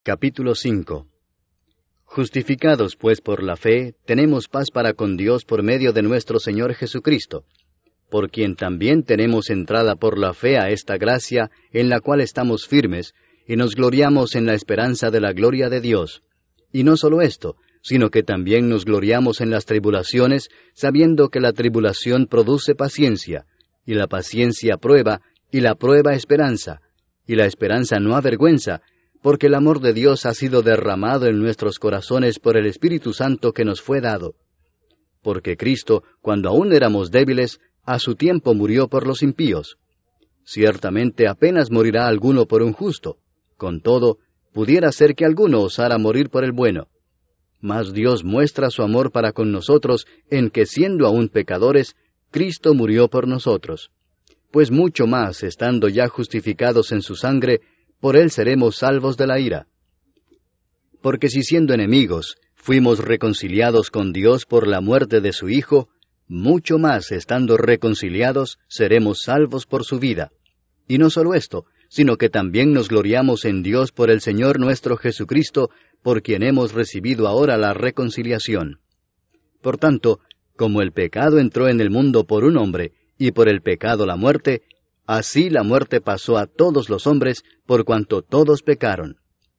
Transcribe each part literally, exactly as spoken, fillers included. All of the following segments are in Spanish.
Capítulo cinco. Justificados pues por la fe, tenemos paz para con Dios por medio de nuestro Señor Jesucristo, por quien también tenemos entrada por la fe a esta gracia, en la cual estamos firmes, y nos gloriamos en la esperanza de la gloria de Dios. Y no solo esto, sino que también nos gloriamos en las tribulaciones, sabiendo que la tribulación produce paciencia, y la paciencia prueba, y la prueba esperanza, y la esperanza no avergüenza, porque el amor de Dios ha sido derramado en nuestros corazones por el Espíritu Santo que nos fue dado. Porque Cristo, cuando aún éramos débiles, a su tiempo murió por los impíos. Ciertamente apenas morirá alguno por un justo, con todo, pudiera ser que alguno osara morir por el bueno. Mas Dios muestra su amor para con nosotros en que, siendo aún pecadores, Cristo murió por nosotros. Pues mucho más, estando ya justificados en su sangre, por él seremos salvos de la ira. Porque si siendo enemigos, fuimos reconciliados con Dios por la muerte de su Hijo, mucho más, estando reconciliados, seremos salvos por su vida. Y no solo esto, sino que también nos gloriamos en Dios por el Señor nuestro Jesucristo, por quien hemos recibido ahora la reconciliación. Por tanto, como el pecado entró en el mundo por un hombre, y por el pecado la muerte, así la muerte pasó a todos los hombres, por cuanto todos pecaron.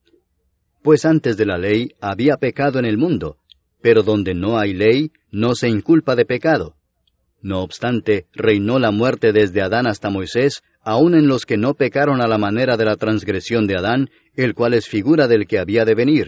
Pues antes de la ley había pecado en el mundo, pero donde no hay ley, no se inculpa de pecado. No obstante, reinó la muerte desde Adán hasta Moisés, aun en los que no pecaron a la manera de la transgresión de Adán, el cual es figura del que había de venir.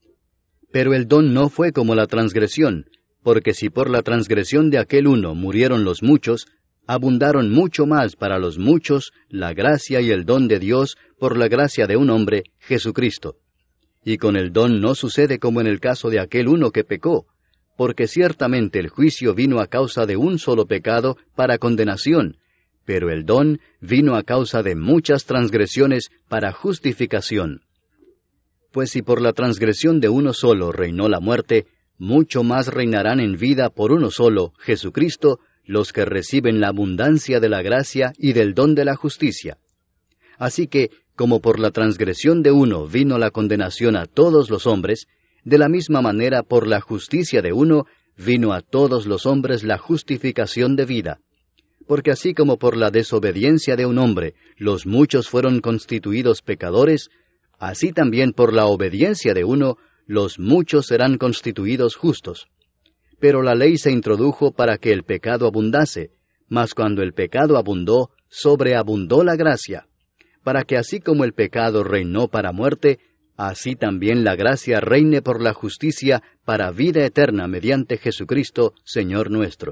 Pero el don no fue como la transgresión, porque si por la transgresión de aquel uno murieron los muchos, abundaron mucho más para los muchos la gracia y el don de Dios por la gracia de un hombre, Jesucristo. Y con el don no sucede como en el caso de aquel uno que pecó, porque ciertamente el juicio vino a causa de un solo pecado para condenación, pero el don vino a causa de muchas transgresiones para justificación. Pues si por la transgresión de uno solo reinó la muerte, mucho más reinarán en vida por uno solo, Jesucristo, los que reciben la abundancia de la gracia y del don de la justicia. Así que, como por la transgresión de uno vino la condenación a todos los hombres, de la misma manera por la justicia de uno vino a todos los hombres la justificación de vida. Porque así como por la desobediencia de un hombre los muchos fueron constituidos pecadores, así también por la obediencia de uno los muchos serán constituidos justos. Pero la ley se introdujo para que el pecado abundase, mas cuando el pecado abundó, sobreabundó la gracia, para que así como el pecado reinó para muerte, así también la gracia reine por la justicia para vida eterna mediante Jesucristo, Señor nuestro.